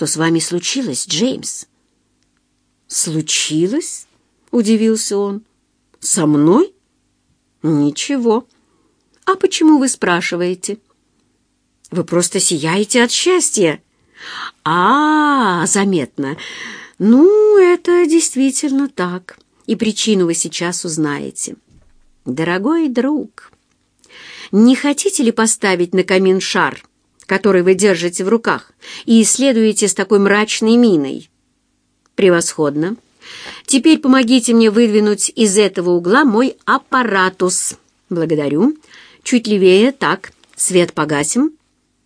что с вами случилось, Джеймс?» «Случилось?» — удивился он. «Со мной? Ничего. А почему вы спрашиваете?» «Вы просто сияете от счастья». Заметно. Ну, это действительно так. И причину вы сейчас узнаете. Дорогой друг, не хотите ли поставить на камин шар, который вы держите в руках, и исследуете с такой мрачной миной? Превосходно. Теперь помогите мне выдвинуть из этого угла мой аппаратус. Благодарю. Чуть левее, так. Свет погасим.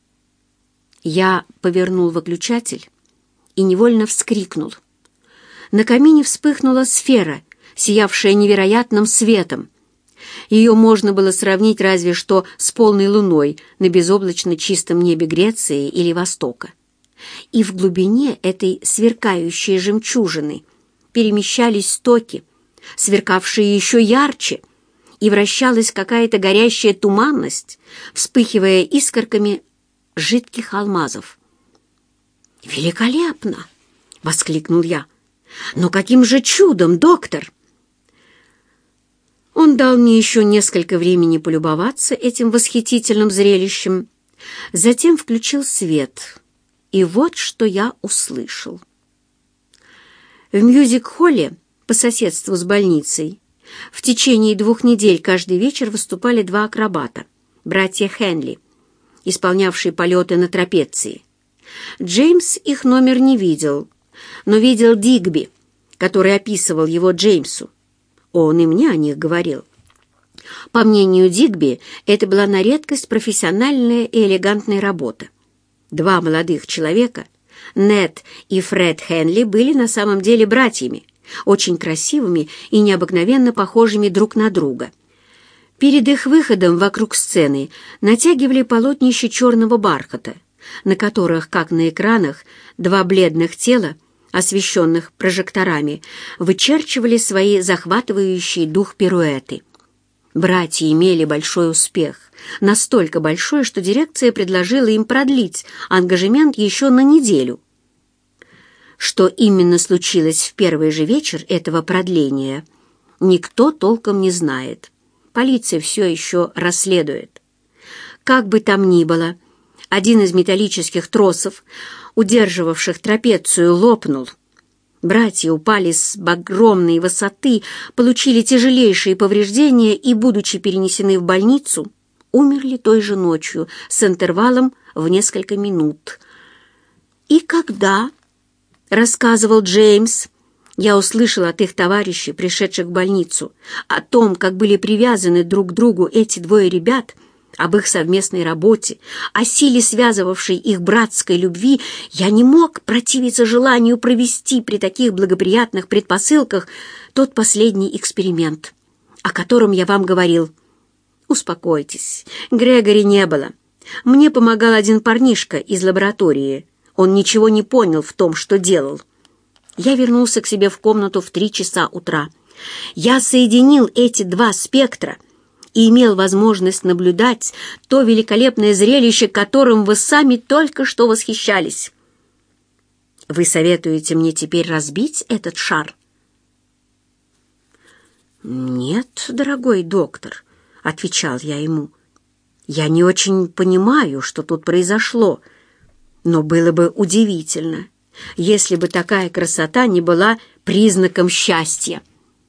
Я повернул выключатель и невольно вскрикнул. На камине вспыхнула сфера, сиявшая невероятным светом. Ее можно было сравнить разве что с полной луной на безоблачно чистом небе Греции или Востока. И в глубине этой сверкающей жемчужины перемещались токи, сверкавшие еще ярче, и вращалась какая-то горящая туманность, вспыхивая искорками жидких алмазов. «Великолепно!» — воскликнул я. «Но каким же чудом, доктор?» Он дал мне еще несколько времени полюбоваться этим восхитительным зрелищем, затем включил свет, и вот что я услышал. В мюзик-холле по соседству с больницей в течение 2 недель каждый вечер выступали 2 акробата, братья Хенли, исполнявшие полеты на трапеции. Джеймс их номер не видел, но видел Дигби, который описывал его Джеймсу. Он и мне о них говорил. По мнению Дигби, это была на редкость профессиональная и элегантная работа. 2 молодых человека, Нед и Фред Хенли, были на самом деле братьями, очень красивыми и необыкновенно похожими друг на друга. Перед их выходом вокруг сцены натягивали полотнища черного бархата, на которых, как на экранах, 2 бледных тела, освещенных прожекторами, вычерчивали свои захватывающие дух пируэты. Братья имели большой успех, настолько большой, что дирекция предложила им продлить ангажемент еще на неделю. Что именно случилось в первый же вечер этого продления, никто толком не знает. Полиция все еще расследует. Как бы там ни было, один из металлических тросов, удерживавших трапецию, лопнул. Братья упали с огромной высоты, получили тяжелейшие повреждения и, будучи перенесены в больницу, умерли той же ночью с интервалом в несколько минут. «И когда?» — рассказывал Джеймс. «Я услышал от их товарищей, пришедших в больницу, о том, как были привязаны друг к другу эти 2 ребят, об их совместной работе, о силе, связывавшей их братской любви. Я не мог противиться желанию провести при таких благоприятных предпосылках тот последний эксперимент, о котором я вам говорил. Успокойтесь, Грегори не было. Мне помогал один парнишка из лаборатории. Он ничего не понял в том, что делал. Я вернулся к себе в комнату в 3 часа утра. Я соединил эти 2 спектра и имел возможность наблюдать то великолепное зрелище, которым вы сами только что восхищались. Вы советуете мне теперь разбить этот шар?» «Нет, дорогой доктор», — отвечал я ему, — «я не очень понимаю, что тут произошло, но было бы удивительно, если бы такая красота не была признаком счастья».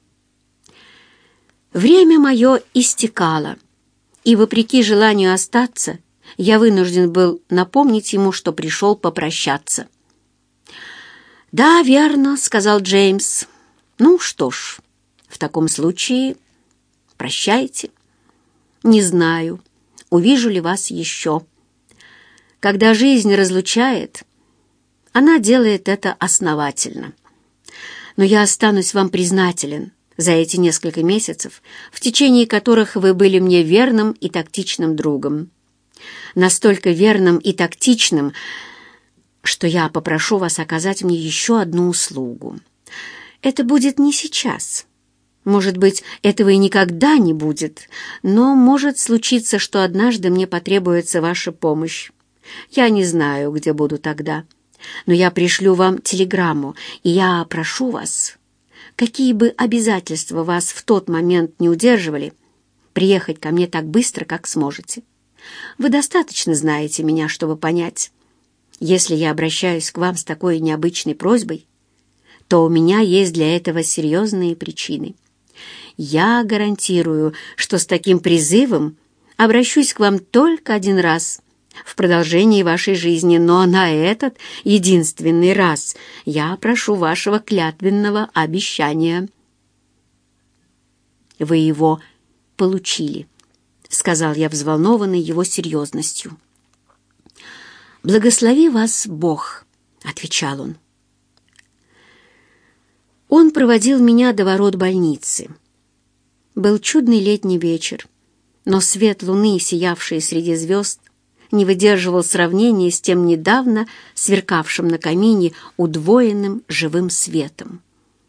Время мое истекало, и, вопреки желанию остаться, я вынужден был напомнить ему, что пришел попрощаться. «Да, верно», — сказал Джеймс. «Ну что ж, в таком случае прощайте. Не знаю, увижу ли вас еще. Когда жизнь разлучает, она делает это основательно. Но я останусь вам признателен за эти несколько месяцев, в течение которых вы были мне верным и тактичным другом. Настолько верным и тактичным, что я попрошу вас оказать мне еще одну услугу. Это будет не сейчас. Может быть, этого и никогда не будет, но может случиться, что однажды мне потребуется ваша помощь. Я не знаю, где буду тогда. Но я пришлю вам телеграмму, и я прошу вас, какие бы обязательства вас в тот момент не удерживали, приехать ко мне так быстро, как сможете. Вы достаточно знаете меня, чтобы понять, если я обращаюсь к вам с такой необычной просьбой, то у меня есть для этого серьезные причины. Я гарантирую, что с таким призывом обращусь к вам только один раз в продолжении вашей жизни, но на этот единственный раз я прошу вашего клятвенного обещания». «Вы его получили», — сказал я, взволнованный его серьезностью. «Благослови вас Бог», — отвечал он. Он проводил меня до ворот больницы. Был чудный летний вечер, но свет луны, сиявший среди звезд, не выдерживал сравнения с тем недавно сверкавшим на камине удвоенным живым светом.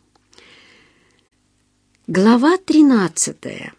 Глава 13.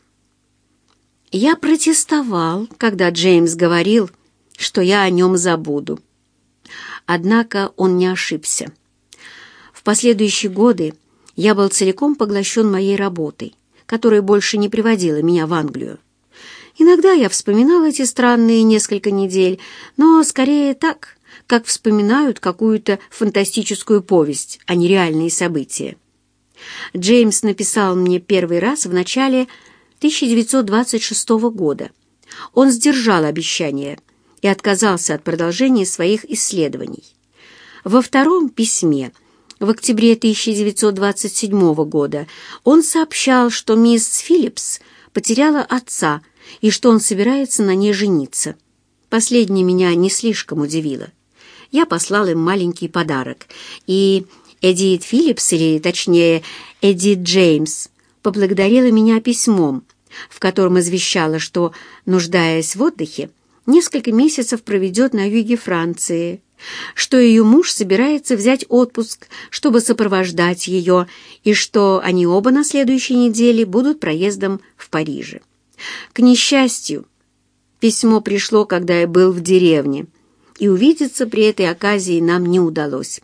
Я протестовал, когда Джеймс говорил, что я о нем забуду. Однако он не ошибся. В последующие годы я был целиком поглощен моей работой, которая больше не приводила меня в Англию. Иногда я вспоминал эти странные несколько недель, но скорее так, как вспоминают какую-то фантастическую повесть, а не реальные события. Джеймс написал мне первый раз в начале 1926 года. Он сдержал обещание и отказался от продолжения своих исследований. Во втором письме в октябре 1927 года он сообщал, что мисс Филлипс потеряла отца и что он собирается на ней жениться. Последнее меня не слишком удивило. Я послал им маленький подарок, и Эдит Филлипс, или точнее Эдит Джеймс, поблагодарила меня письмом, в котором извещала, что, нуждаясь в отдыхе, несколько месяцев проведет на юге Франции, что ее муж собирается взять отпуск, чтобы сопровождать ее, и что они оба на следующей неделе будут проездом в Париже. К несчастью, письмо пришло, когда я был в деревне, и увидеться при этой оказии нам не удалось.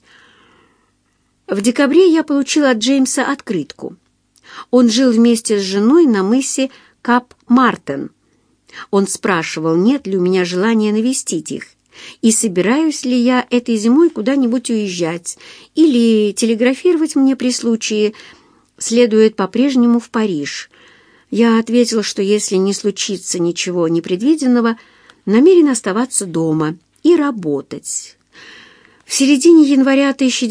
В декабре я получил от Джеймса открытку. Он жил вместе с женой на мысе Кап-Мартен. Он спрашивал, нет ли у меня желания навестить их, и собираюсь ли я этой зимой куда-нибудь уезжать, или телеграфировать мне при случае следует по-прежнему в Париж. Я ответил, что если не случится ничего непредвиденного, намерен оставаться дома и работать. В середине января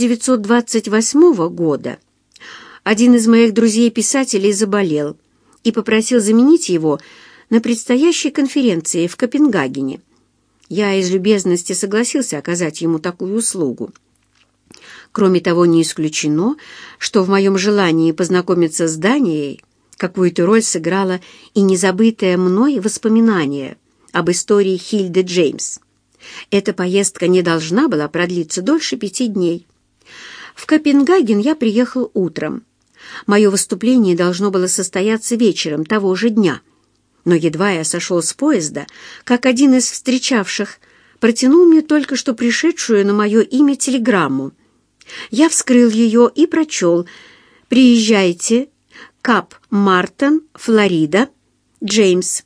1928 года один из моих друзей-писателей заболел и попросил заменить его на предстоящей конференции в Копенгагене. Я из любезности согласился оказать ему такую услугу. Кроме того, не исключено, что в моем желании познакомиться с Данией какую-то роль сыграло и незабытое мной воспоминание об истории Хильды Джеймс. Эта поездка не должна была продлиться дольше 5 дней. В Копенгаген я приехал утром. Мое выступление должно было состояться вечером того же дня. Но едва я сошел с поезда, как один из встречавших протянул мне только что пришедшую на мое имя телеграмму. Я вскрыл ее и прочел: «Приезжайте, Кап-Мартен, Флорида, Джеймс».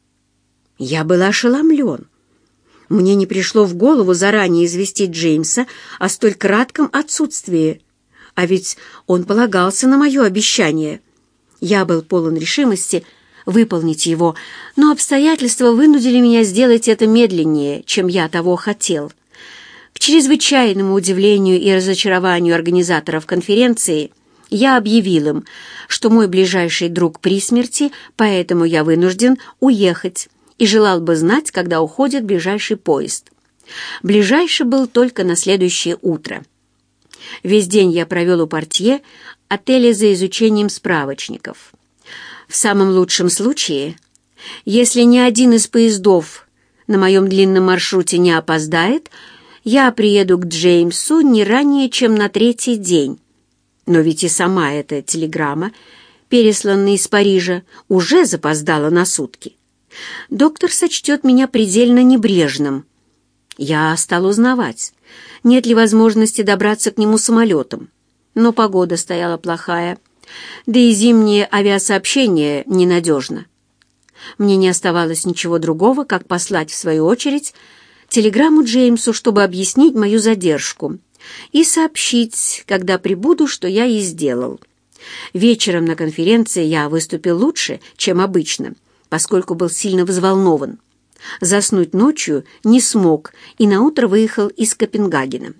Я был ошеломлен. Мне не пришло в голову заранее известить Джеймса о столь кратком отсутствии, а ведь он полагался на мое обещание. Я был полон решимости выполнить его, но обстоятельства вынудили меня сделать это медленнее, чем я того хотел. К чрезвычайному удивлению и разочарованию организаторов конференции я объявил им, что мой ближайший друг при смерти, поэтому я вынужден уехать и желал бы знать, когда уходит ближайший поезд. Ближайший был только на следующее утро. Весь день я провел у портье отеля за изучением справочников. В самом лучшем случае, если ни один из поездов на моем длинном маршруте не опоздает, я приеду к Джеймсу не ранее, чем на 3-й день. Но ведь и сама эта телеграмма, пересланная из Парижа, уже запоздала на сутки. Доктор сочтет меня предельно небрежным. Я стал узнавать, нет ли возможности добраться к нему самолетом. Но погода стояла плохая, да и зимнее авиасообщение ненадежно. Мне не оставалось ничего другого, как послать, в свою очередь, телеграмму Джеймсу, чтобы объяснить мою задержку и сообщить, когда прибуду, что я и сделал. Вечером на конференции я выступил лучше, чем обычно, поскольку был сильно взволнован. Заснуть ночью не смог и наутро выехал из Копенгагена.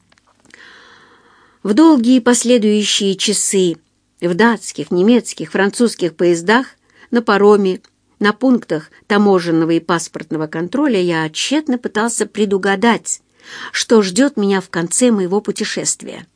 В долгие последующие часы в датских, немецких, французских поездах, на пароме, на пунктах таможенного и паспортного контроля я тщетно пытался предугадать, что ждет меня в конце моего путешествия.